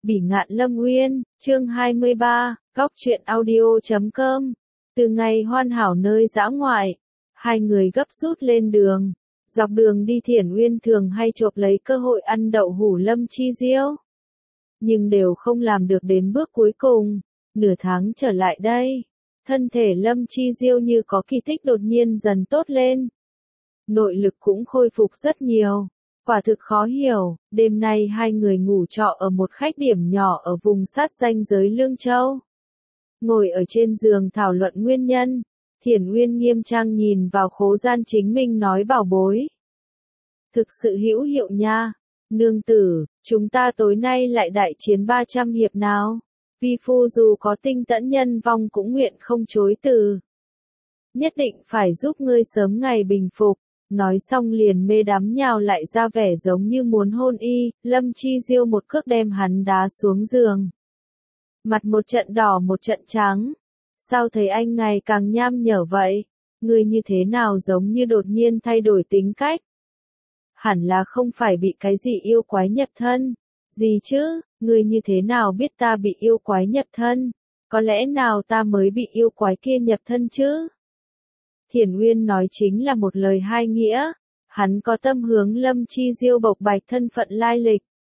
Bỉ ngạn Lâm Uyên, chương 23, góc truyện audio.com. Từ ngày hoàn hảo nơi dã ngoại, hai người gấp rút lên đường. Dọc đường đi Thiển Uyên thường hay chộp lấy cơ hội ăn đậu hũ Lâm Chi Diêu. Nhưng đều không làm được đến bước cuối cùng. Nửa tháng trở lại đây, thân thể Lâm Chi Diêu như có kỳ tích đột nhiên dần tốt lên. Nội lực cũng khôi phục rất nhiều. Quả thực khó hiểu, đêm nay hai người ngủ trọ ở một khách điểm nhỏ ở vùng sát ranh giới Lương Châu. Ngồi ở trên giường thảo luận nguyên nhân, Thiển Uyên nghiêm trang nhìn vào khố gian chính mình nói bảo bối. Thực sự hữu hiệu nha, nương tử, chúng ta tối nay lại đại chiến 300 hiệp nào. Vi phu dù có tinh tẫn nhân vong cũng nguyện không chối từ. Nhất định phải giúp ngươi sớm ngày bình phục. Nói xong liền mê đắm nhào lại ra vẻ giống như muốn hôn y, Lâm Chi Diêu một cước đem hắn đá xuống giường. Mặt một trận đỏ một trận trắng. Sao thấy anh ngày càng nham nhở vậy? Ngươi như thế nào giống như đột nhiên thay đổi tính cách? Hẳn là không phải bị cái gì yêu quái nhập thân. Gì chứ, ngươi như thế nào biết ta bị yêu quái nhập thân? Có lẽ nào ta mới bị yêu quái kia nhập thân chứ? Thiển Uyên nói chính là một lời hai nghĩa, hắn có tâm hướng Lâm Chi Diêu bộc bạch thân phận lai lịch.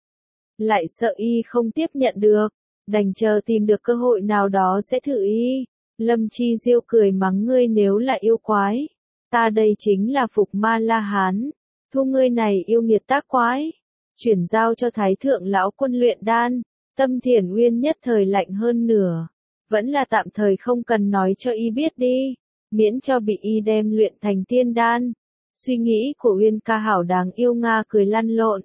Lại sợ y không tiếp nhận được, đành chờ tìm được cơ hội nào đó sẽ thử y. Lâm Chi Diêu cười mắng ngươi nếu là yêu quái, ta đây chính là Phục Ma La Hán, thu ngươi này yêu nghiệt tác quái, chuyển giao cho Thái Thượng lão quân luyện đan. Tâm Thiển Uyên nhất thời lạnh hơn nửa, vẫn là tạm thời không cần nói cho y biết đi. Miễn cho bị y đem luyện thành tiên đan. Suy nghĩ của Uyên ca hảo đáng yêu nga cười lăn lộn.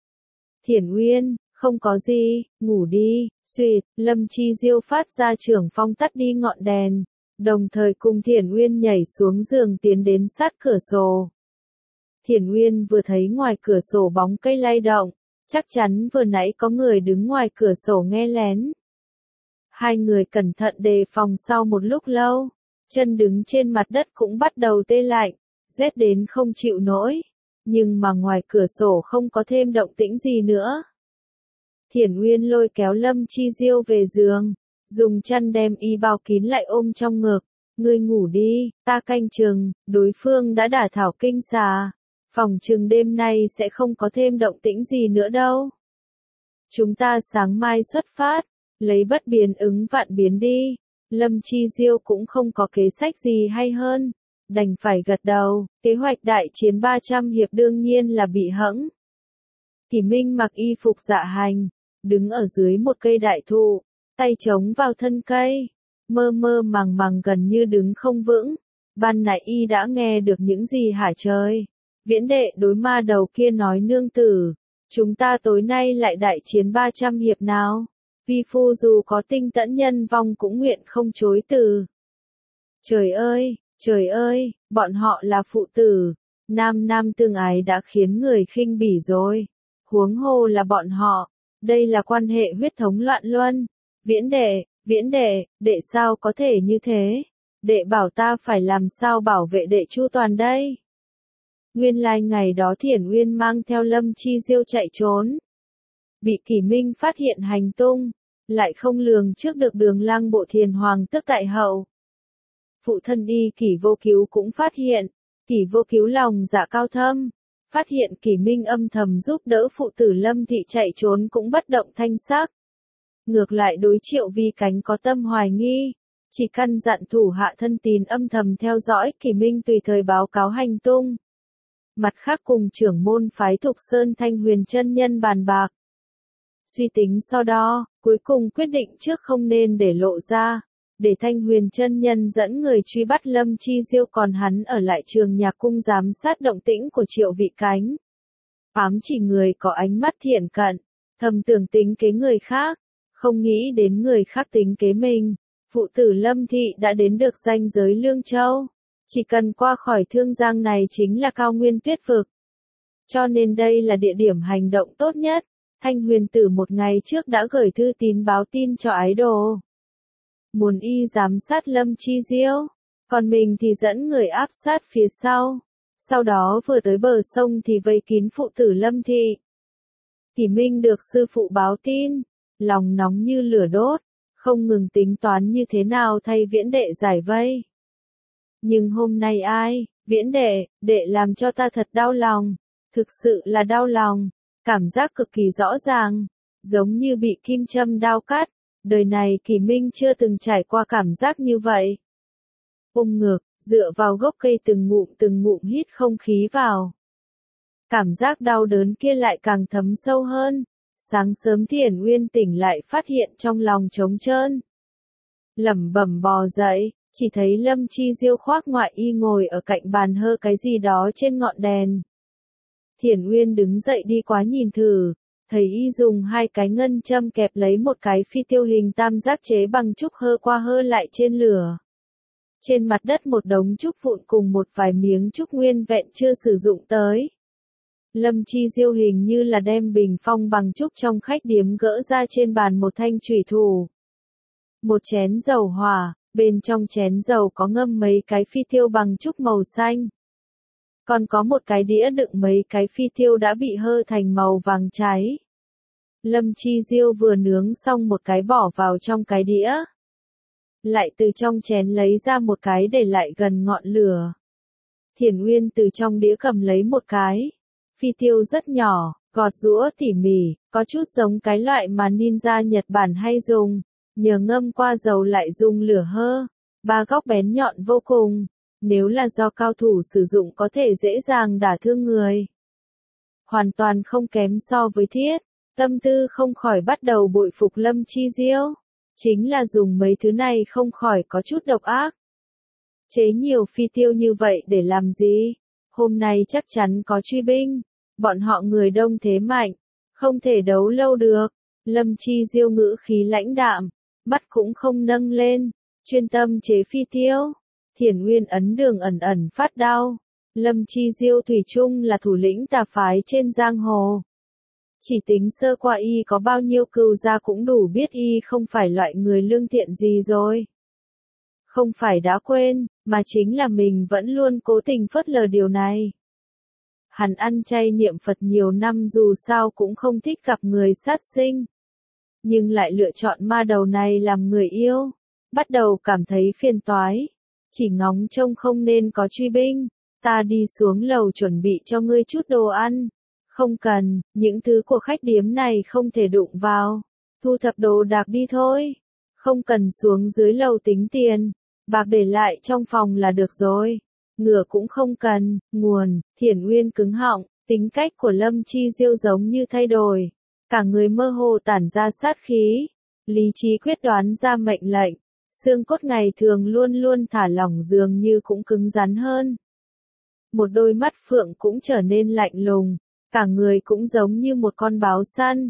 Thiển Uyên, không có gì, ngủ đi, xuyệt, Lâm Chi Diêu phát ra trưởng phong tắt đi ngọn đèn, đồng thời cùng Thiển Uyên nhảy xuống giường tiến đến sát cửa sổ. Thiển Uyên vừa thấy ngoài cửa sổ bóng cây lay động, chắc chắn vừa nãy có người đứng ngoài cửa sổ nghe lén. Hai người cẩn thận đề phòng sau một lúc lâu. Chân đứng trên mặt đất cũng bắt đầu tê lạnh, rét đến không chịu nổi, nhưng mà ngoài cửa sổ không có thêm động tĩnh gì nữa. Thiển Uyên lôi kéo Lâm Chi Diêu về giường, dùng chăn đem y bao kín lại ôm trong ngực, ngươi ngủ đi, ta canh chừng, đối phương đã đả thảo kinh xà, phòng chừng đêm nay sẽ không có thêm động tĩnh gì nữa đâu. Chúng ta sáng mai xuất phát, lấy bất biến ứng vạn biến đi. Lâm Chi Diêu cũng không có kế sách gì hay hơn, đành phải gật đầu, kế hoạch đại chiến 300 hiệp đương nhiên là bị hẫng. Kỷ Minh mặc y phục dạ hành, đứng ở dưới một cây đại thụ, tay chống vào thân cây, mơ mơ màng màng gần như đứng không vững. Ban nãy y đã nghe được những gì hả trời? Viễn đệ đối ma đầu kia nói nương tử, chúng ta tối nay lại đại chiến 300 hiệp nào? Vi phu dù có tinh tẫn nhân vong cũng nguyện không chối từ. Trời ơi, bọn họ là phụ tử, nam nam tương ái đã khiến người khinh bỉ rồi. Huống hồ là bọn họ, đây là quan hệ huyết thống loạn luân. Viễn đệ, đệ sao có thể như thế? Đệ bảo ta phải làm sao bảo vệ đệ chu toàn đây? Nguyên lai ngày đó Thiển Uyên mang theo Lâm Chi Diêu chạy trốn. Bị Kỷ Minh phát hiện hành tung, lại không lường trước được Đường Lang bộ Thiền Hoàng tức tại hậu. Phụ thân y Kỷ Vô Cứu cũng phát hiện, Kỷ Vô Cứu lòng dạ cao thâm, phát hiện Kỷ Minh âm thầm giúp đỡ phụ tử Lâm thị chạy trốn cũng bất động thanh sắc. Ngược lại đối Triệu Vi Cánh có tâm hoài nghi, chỉ căn dặn thủ hạ thân tín âm thầm theo dõi Kỷ Minh tùy thời báo cáo hành tung. Mặt khác cùng trưởng môn phái Thục Sơn Thanh Huyền chân nhân bàn bạc. Suy tính so đo, cuối cùng quyết định trước không nên để lộ ra, để Thanh Huyền chân nhân dẫn người truy bắt Lâm Chi Diêu còn hắn ở lại Trường Nhạc cung giám sát động tĩnh của Triệu Vi Cánh. Ám chỉ người có ánh mắt thiện cận, thầm tưởng tính kế người khác, không nghĩ đến người khác tính kế mình. Phụ tử Lâm thị đã đến được ranh giới Lương Châu, chỉ cần qua khỏi Thương Giang này chính là cao nguyên tuyết vực. Cho nên đây là địa điểm hành động tốt nhất. Thanh Huyền tử một ngày trước đã gửi thư tín báo tin cho ái đồ. Muốn y giám sát Lâm Chi Diêu, còn mình thì dẫn người áp sát phía sau. Sau đó vừa tới bờ sông thì vây kín phụ tử Lâm thị. Kỷ Minh được sư phụ báo tin, lòng nóng như lửa đốt, không ngừng tính toán như thế nào thay Viễn đệ giải vây. Nhưng hôm nay ai, Viễn đệ làm cho ta thật đau lòng, thực sự là đau lòng, cảm giác cực kỳ rõ ràng, giống như bị kim châm đao cắt, đời này Kỳ Minh chưa từng trải qua cảm giác như vậy. Ôm ngực, dựa vào gốc cây từng ngụm hít không khí vào. Cảm giác đau đớn kia lại càng thấm sâu hơn. Sáng sớm Thiển Uyên tỉnh lại phát hiện trong lòng trống trơn. Lẩm bẩm bò dậy, chỉ thấy Lâm Chi Diêu khoác ngoại y ngồi ở cạnh bàn hơ cái gì đó trên ngọn đèn. Thiển Uyên đứng dậy đi qua nhìn thử, thấy y dùng hai cái ngân châm kẹp lấy một cái phi tiêu hình tam giác chế bằng trúc hơ qua hơ lại trên lửa. Trên mặt đất một đống trúc vụn cùng một vài miếng trúc nguyên vẹn chưa sử dụng tới. Lâm Chi Diêu hình như là đem bình phong bằng trúc trong khách điếm gỡ ra trên bàn một thanh chủy thủ. Một chén dầu hỏa, bên trong chén dầu có ngâm mấy cái phi tiêu bằng trúc màu xanh. Còn có một cái đĩa đựng mấy cái phi tiêu đã bị hơ thành màu vàng cháy. Lâm Chi Diêu vừa nướng xong một cái bỏ vào trong cái đĩa. Lại từ trong chén lấy ra một cái để lại gần ngọn lửa. Thiển Uyên từ trong đĩa cầm lấy một cái. Phi tiêu rất nhỏ, gọt giũa tỉ mỉ, có chút giống cái loại mà ninja Nhật Bản hay dùng. Nhờ ngâm qua dầu lại dùng lửa hơ. Ba góc bén nhọn vô cùng. Nếu là do cao thủ sử dụng có thể dễ dàng đả thương người. Hoàn toàn không kém so với thiết. Tâm tư không khỏi bắt đầu bội phục Lâm Chi Diêu. Chính là dùng mấy thứ này không khỏi có chút độc ác. Chế nhiều phi tiêu như vậy để làm gì? Hôm nay chắc chắn có truy binh. Bọn họ người đông thế mạnh. Không thể đấu lâu được. Lâm Chi Diêu ngữ khí lãnh đạm. Mắt cũng không nâng lên. Chuyên tâm chế phi tiêu. Thiển Uyên ấn đường ẩn phát đau. Lâm Chi Diêu thủy chung là thủ lĩnh tà phái trên giang hồ. Chỉ tính sơ qua y có bao nhiêu cừu gia cũng đủ biết y không phải loại người lương thiện gì rồi. Không phải đã quên, mà chính là mình vẫn luôn cố tình phớt lờ điều này. Hắn ăn chay niệm Phật nhiều năm dù sao cũng không thích gặp người sát sinh. Nhưng lại lựa chọn ma đầu này làm người yêu. Bắt đầu cảm thấy phiền toái. Chỉ ngóng trông không nên có truy binh. Ta đi xuống lầu chuẩn bị cho ngươi chút đồ ăn. Không cần, những thứ của khách điếm này không thể đụng vào. Thu thập đồ đạc đi thôi. Không cần xuống dưới lầu tính tiền. Bạc để lại trong phòng là được rồi. Ngựa cũng không cần. Nguồn, Thiển Uyên cứng họng. Tính cách của Lâm Chi Diêu giống như thay đổi. Cả người mơ hồ tản ra sát khí. Lý trí quyết đoán ra mệnh lệnh. Xương cốt ngày thường luôn luôn thả lỏng dường như cũng cứng rắn hơn. Một đôi mắt phượng cũng trở nên lạnh lùng. Cả người cũng giống như một con báo săn.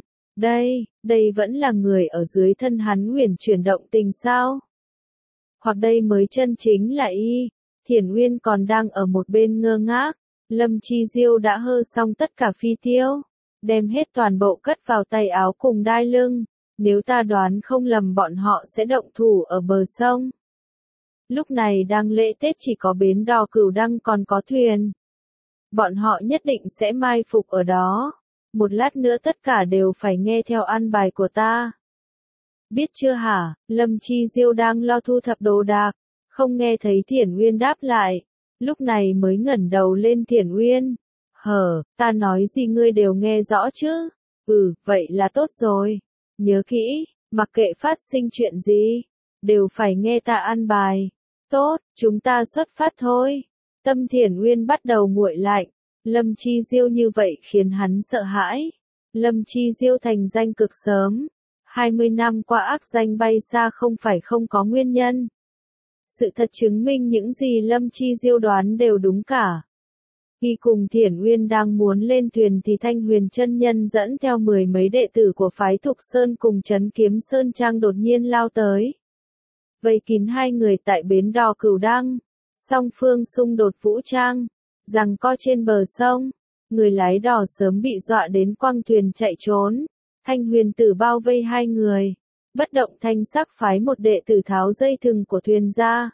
Đây vẫn là người ở dưới thân hắn huyền chuyển động tình sao? Hoặc đây mới chân chính là y. Thiển Uyên còn đang ở một bên ngơ ngác. Lâm Chi Diêu đã hơ xong tất cả phi tiêu. Đem hết toàn bộ cất vào tay áo cùng đai lưng. Nếu ta đoán không lầm bọn họ sẽ động thủ ở bờ sông. Lúc này đang lễ Tết chỉ có bến đò Cửu Đăng còn có thuyền. Bọn họ nhất định sẽ mai phục ở đó. Một lát nữa tất cả đều phải nghe theo an bài của ta. Biết chưa hả? Lâm Chi Diêu đang lo thu thập đồ đạc. Không nghe thấy Thiển Uyên đáp lại. Lúc này mới ngẩng đầu lên Thiển Uyên. Ta nói gì ngươi đều nghe rõ chứ? Vậy là tốt rồi. Nhớ kỹ, mặc kệ phát sinh chuyện gì, đều phải nghe ta an bài. Tốt, chúng ta xuất phát thôi. Tâm Thiển Uyên bắt đầu nguội lạnh. Lâm Chi Diêu như vậy khiến hắn sợ hãi. Lâm Chi Diêu thành danh cực sớm. 20 năm qua ác danh bay xa không phải không có nguyên nhân. Sự thật chứng minh những gì Lâm Chi Diêu đoán đều đúng cả. Khi cùng Thiển Uyên đang muốn lên thuyền thì Thanh Huyền chân nhân dẫn theo 10 mấy đệ tử của phái Thục Sơn cùng Trấn Kiếm Sơn Trang đột nhiên lao tới. Vây kín hai người tại bến đò Cửu Đăng. Song phương xung đột vũ trang. Giằng co trên bờ sông. Người lái đò sớm bị dọa đến quăng thuyền chạy trốn. Thanh Huyền tử bao vây hai người. Bất động thanh sắc phái một đệ tử tháo dây thừng của thuyền ra.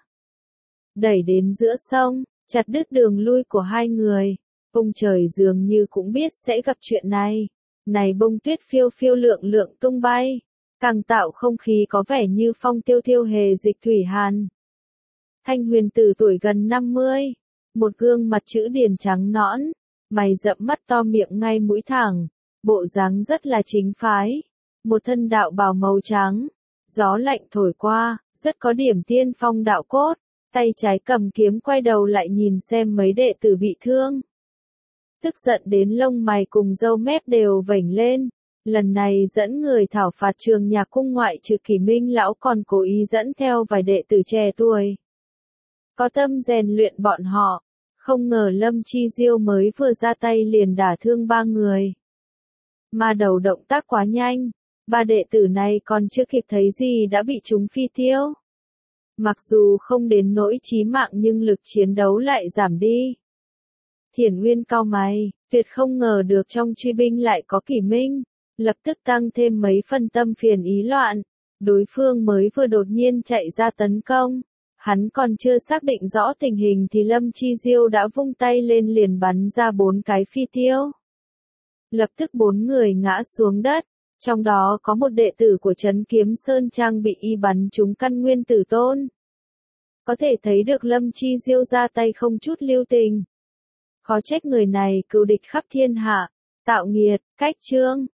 Đẩy đến giữa sông. Chặt đứt đường lui của hai người. Ông trời dường như cũng biết sẽ gặp chuyện này. Này bông tuyết phiêu phiêu lượng tung bay. càng tạo không khí có vẻ như phong tiêu thiêu hề dịch thủy hàn. Thanh Huyền Tử tuổi gần 50, một gương mặt chữ điển trắng nõn, mày rậm mắt to miệng ngay mũi thẳng, bộ dáng rất là chính phái, một thân đạo bào màu trắng, gió lạnh thổi qua, rất có điểm tiên phong đạo cốt, tay trái cầm kiếm quay đầu lại nhìn xem mấy đệ tử bị thương. Tức giận đến lông mày cùng râu mép đều vểnh lên, lần này dẫn người thảo phạt Trường Nhạc Cung ngoại trừ Kỷ Minh lão còn cố ý dẫn theo vài đệ tử trẻ tuổi. Có tâm rèn luyện bọn họ, không ngờ Lâm Chi Diêu mới vừa ra tay liền đả thương 3 người. Ma đầu động tác quá nhanh, 3 đệ tử này còn chưa kịp thấy gì đã bị chúng phi tiêu. Mặc dù không đến nỗi chí mạng nhưng lực chiến đấu lại giảm đi. Thiển Uyên cau mày, tuyệt không ngờ được trong truy binh lại có Kỷ Minh, lập tức tăng thêm mấy phân tâm phiền ý loạn. Đối phương mới vừa đột nhiên chạy ra tấn công, hắn còn chưa xác định rõ tình hình thì Lâm Chi Diêu đã vung tay lên liền bắn ra 4 cái phi tiêu. Lập tức 4 người ngã xuống đất, trong đó có một đệ tử của Trấn Kiếm Sơn Trang bị y bắn trúng căn nguyên tử tôn. Có thể thấy được Lâm Chi Diêu ra tay không chút lưu tình. Khó trách người này cừu địch khắp thiên hạ, tạo nghiệt, cách chương.